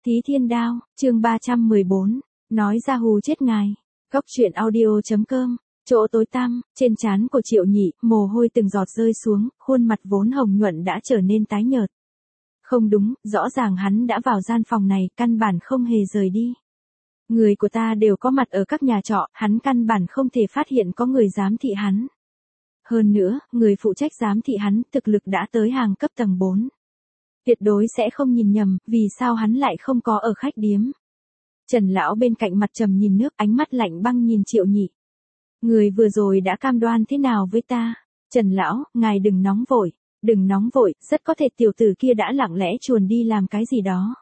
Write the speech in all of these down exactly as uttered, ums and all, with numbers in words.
Thí Thiên Đao, chương ba trăm mười bốn, nói ra hù chết ngài. Góc truyện audio.com, chỗ tối tăm, trên trán của Triệu Nhị, mồ hôi từng giọt rơi xuống, khuôn mặt vốn hồng nhuận đã trở nên tái nhợt. Không đúng, rõ ràng hắn đã vào gian phòng này, căn bản không hề rời đi. Người của ta đều có mặt ở các nhà trọ, hắn căn bản không thể phát hiện có người giám thị hắn. Hơn nữa, người phụ trách giám thị hắn, thực lực đã tới hàng cấp tầng bốn. Tuyệt đối sẽ không nhìn nhầm, vì sao hắn lại không có ở khách điếm. Trần lão bên cạnh mặt trầm nhìn nước, ánh mắt lạnh băng nhìn Triệu Nhị. Người vừa rồi đã cam đoan thế nào với ta? Trần lão, ngài đừng nóng vội, đừng nóng vội, rất có thể tiểu tử kia đã lặng lẽ chuồn đi làm cái gì đó.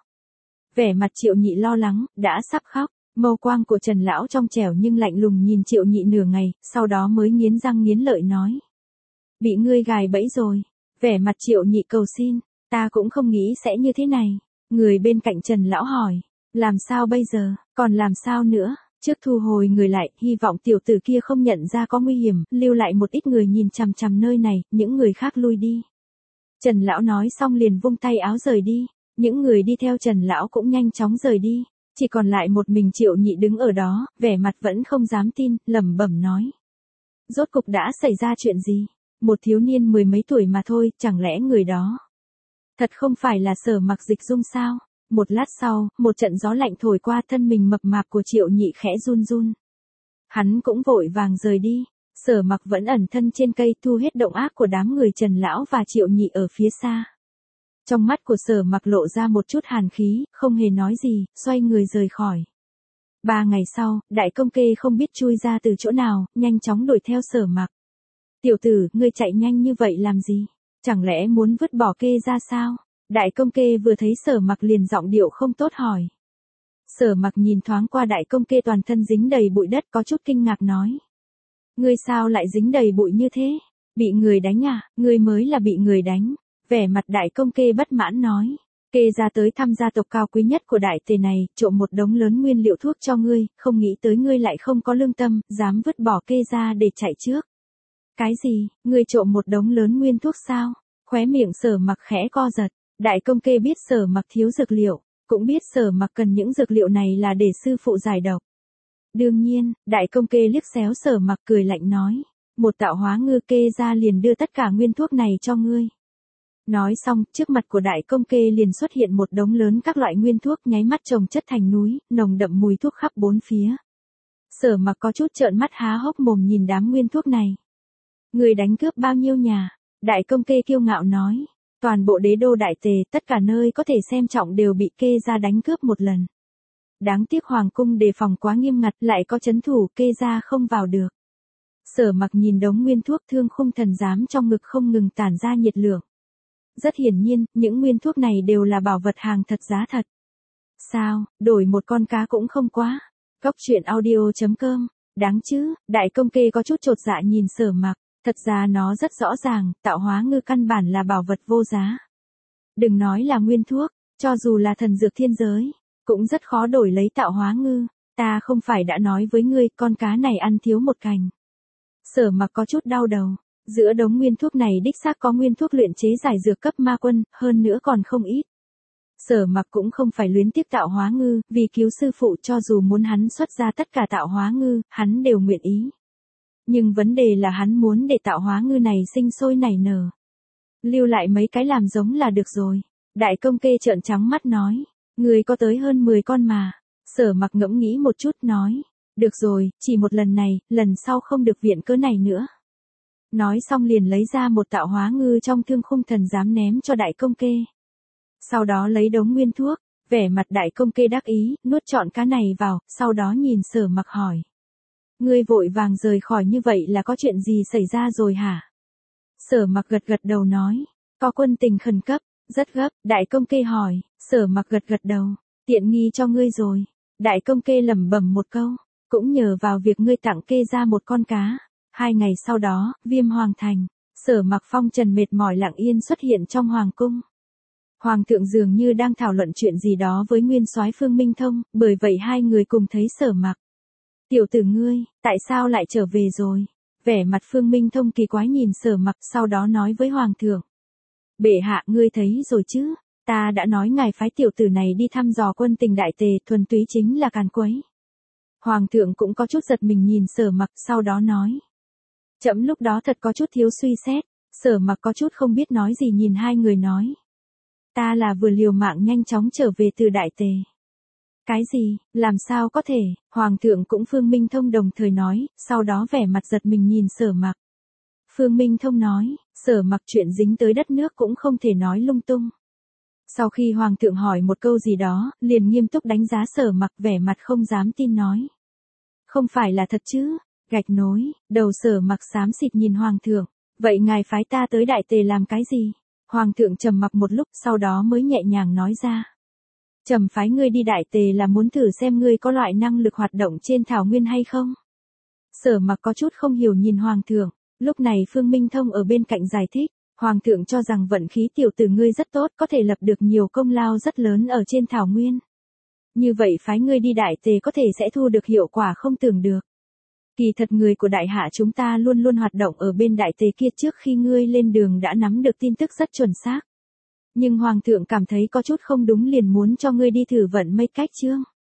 Vẻ mặt Triệu Nhị lo lắng, đã sắp khóc, mâu quang của Trần lão trong trẻo nhưng lạnh lùng nhìn Triệu Nhị nửa ngày, sau đó mới nghiến răng nghiến lợi nói. Bị ngươi gài bẫy rồi. Vẻ mặt Triệu Nhị cầu xin. Ta cũng không nghĩ sẽ như thế này. Người bên cạnh Trần lão hỏi. Làm sao bây giờ, còn làm sao nữa? Trước thu hồi người lại, hy vọng tiểu tử kia không nhận ra có nguy hiểm, lưu lại một ít người nhìn chằm chằm nơi này, những người khác lui đi. Trần lão nói xong liền vung tay áo rời đi. Những người đi theo Trần lão cũng nhanh chóng rời đi. Chỉ còn lại một mình Triệu Nhị đứng ở đó, vẻ mặt vẫn không dám tin, lẩm bẩm nói. Rốt cục đã xảy ra chuyện gì? Một thiếu niên mười mấy tuổi mà thôi, chẳng lẽ người đó thật không phải là Sở Mặc Dịch Dung sao? Một lát sau, một trận gió lạnh thổi qua, thân mình mập mạp của Triệu Nhị khẽ run run. Hắn cũng vội vàng rời đi. Sở Mặc vẫn ẩn thân trên cây, thu hết động ác của đám người Trần lão và Triệu Nhị ở phía xa. Trong mắt của Sở Mặc lộ ra một chút hàn khí, không hề nói gì, xoay người rời khỏi. Ba ngày sau, Đại Công Kê không biết chui ra từ chỗ nào, nhanh chóng đuổi theo Sở Mặc. Tiểu tử, ngươi chạy nhanh như vậy làm gì? Chẳng lẽ muốn vứt bỏ Kê ra sao? Đại Công Kê vừa thấy Sở Mặc liền giọng điệu không tốt hỏi. Sở Mặc nhìn thoáng qua Đại Công Kê toàn thân dính đầy bụi đất, có chút kinh ngạc nói. Ngươi sao lại dính đầy bụi như thế? Bị người đánh à? Ngươi mới là bị người đánh. Vẻ mặt Đại Công Kê bất mãn nói. Kê ra tới thăm gia tộc cao quý nhất của đại tề này, trộm một đống lớn nguyên liệu thuốc cho ngươi, không nghĩ tới ngươi lại không có lương tâm, dám vứt bỏ Kê ra để chạy trước. Cái gì, ngươi trộm một đống lớn nguyên thuốc sao? Khóe miệng Sở Mặc khẽ co giật. Đại Công Kê biết Sở Mặc thiếu dược liệu, cũng biết Sở Mặc cần những dược liệu này là để sư phụ giải độc. Đương nhiên, Đại Công Kê liếc xéo Sở Mặc cười lạnh nói. Một tạo hóa ngư Kê ra liền đưa tất cả nguyên thuốc này cho ngươi. Nói xong, trước mặt của Đại Công Kê liền xuất hiện một đống lớn các loại nguyên thuốc nháy mắt chồng chất thành núi, nồng đậm mùi thuốc khắp bốn phía. Sở Mặc có chút trợn mắt há hốc mồm nhìn đám nguyên thuốc này. Người đánh cướp bao nhiêu nhà? Đại Công Kê kiêu ngạo nói. Toàn bộ đế đô đại tề, tất cả nơi có thể xem trọng đều bị Kê ra đánh cướp một lần. Đáng tiếc hoàng cung đề phòng quá nghiêm ngặt, lại có trấn thủ, Kê ra không vào được. Sở Mặc nhìn đống nguyên thuốc, thương khung thần giám trong ngực không ngừng tản ra nhiệt lượng. Rất hiển nhiên, những nguyên thuốc này đều là bảo vật hàng thật giá thật. Sao, đổi một con cá cũng không quá. Góc truyện audio.com, đáng chứ? Đại Công Kê có chút chột dạ nhìn Sở Mặc. Thật ra nó rất rõ ràng, tạo hóa ngư căn bản là bảo vật vô giá. Đừng nói là nguyên thuốc, cho dù là thần dược thiên giới, cũng rất khó đổi lấy tạo hóa ngư. Ta không phải đã nói với ngươi, con cá này ăn thiếu một cành. Sở Mặc có chút đau đầu. Giữa đống nguyên thuốc này đích xác có nguyên thuốc luyện chế giải dược cấp ma quân, hơn nữa còn không ít. Sở Mặc cũng không phải luyến tiếc tạo hóa ngư, vì cứu sư phụ, cho dù muốn hắn xuất ra tất cả tạo hóa ngư, hắn đều nguyện ý. Nhưng vấn đề là hắn muốn để tạo hóa ngư này sinh sôi nảy nở. Lưu lại mấy cái làm giống là được rồi. Đại Công Kê trợn trắng mắt nói. Người có tới hơn mười con mà. Sở Mặc ngẫm nghĩ một chút nói. Được rồi, chỉ một lần này, lần sau không được viện cớ này nữa. Nói xong liền lấy ra một tạo hóa ngư trong thương khung thần giám ném cho Đại Công Kê. Sau đó lấy đống nguyên thuốc, vẻ mặt Đại Công Kê đắc ý, nuốt trọn cá này vào, sau đó nhìn Sở Mặc hỏi. Ngươi vội vàng rời khỏi như vậy là có chuyện gì xảy ra rồi hả? Sở Mặc gật gật đầu nói. Có quân tình khẩn cấp, rất gấp. Đại Công Kê hỏi. Sở Mặc gật gật đầu. Tiện nghi cho ngươi rồi. Đại Công Kê lẩm bẩm một câu. Cũng nhờ vào việc ngươi tặng Kê ra một con cá. Hai ngày sau đó, Viêm Hoàng Thành. Sở Mặc phong trần mệt mỏi lặng yên xuất hiện trong hoàng cung. Hoàng thượng dường như đang thảo luận chuyện gì đó với nguyên soái Phương Minh Thông, bởi vậy hai người cùng thấy Sở Mặc. Tiểu tử ngươi, tại sao lại trở về rồi? Vẻ mặt Phương Minh Thông kỳ quái nhìn Sở Mặc, sau đó nói với Hoàng thượng. Bệ hạ, ngươi thấy rồi chứ? Ta đã nói ngài phái tiểu tử này đi thăm dò quân tình đại tề, thuần túy chính là càn quấy. Hoàng thượng cũng có chút giật mình nhìn Sở Mặc, sau đó nói. Trẫm lúc đó thật có chút thiếu suy xét. Sở Mặc có chút không biết nói gì nhìn hai người nói. Ta là vừa liều mạng nhanh chóng trở về từ đại tề. Cái gì, làm sao có thể, Hoàng thượng cũng Phương Minh Thông đồng thời nói, sau đó vẻ mặt giật mình nhìn Sở Mặc. Phương Minh Thông nói, Sở Mặc chuyện dính tới đất nước cũng không thể nói lung tung. Sau khi Hoàng thượng hỏi một câu gì đó, liền nghiêm túc đánh giá Sở Mặc, vẻ mặt không dám tin nói. Không phải là thật chứ, gạch nối, đầu Sở Mặc xám xịt nhìn Hoàng thượng, vậy ngài phái ta tới đại tề làm cái gì? Hoàng thượng trầm mặc một lúc, sau đó mới nhẹ nhàng nói ra. Trầm phái ngươi đi đại tề là muốn thử xem ngươi có loại năng lực hoạt động trên thảo nguyên hay không? Sở Mặc có chút không hiểu nhìn Hoàng thượng, lúc này Phương Minh Thông ở bên cạnh giải thích, Hoàng thượng cho rằng vận khí tiểu tử ngươi rất tốt, có thể lập được nhiều công lao rất lớn ở trên thảo nguyên. Như vậy phái ngươi đi đại tề có thể sẽ thu được hiệu quả không tưởng được. Kỳ thật người của đại hạ chúng ta luôn luôn hoạt động ở bên đại tề kia, trước khi ngươi lên đường đã nắm được tin tức rất chuẩn xác. Nhưng Hoàng thượng cảm thấy có chút không đúng liền muốn cho ngươi đi thử vận mấy cách chương.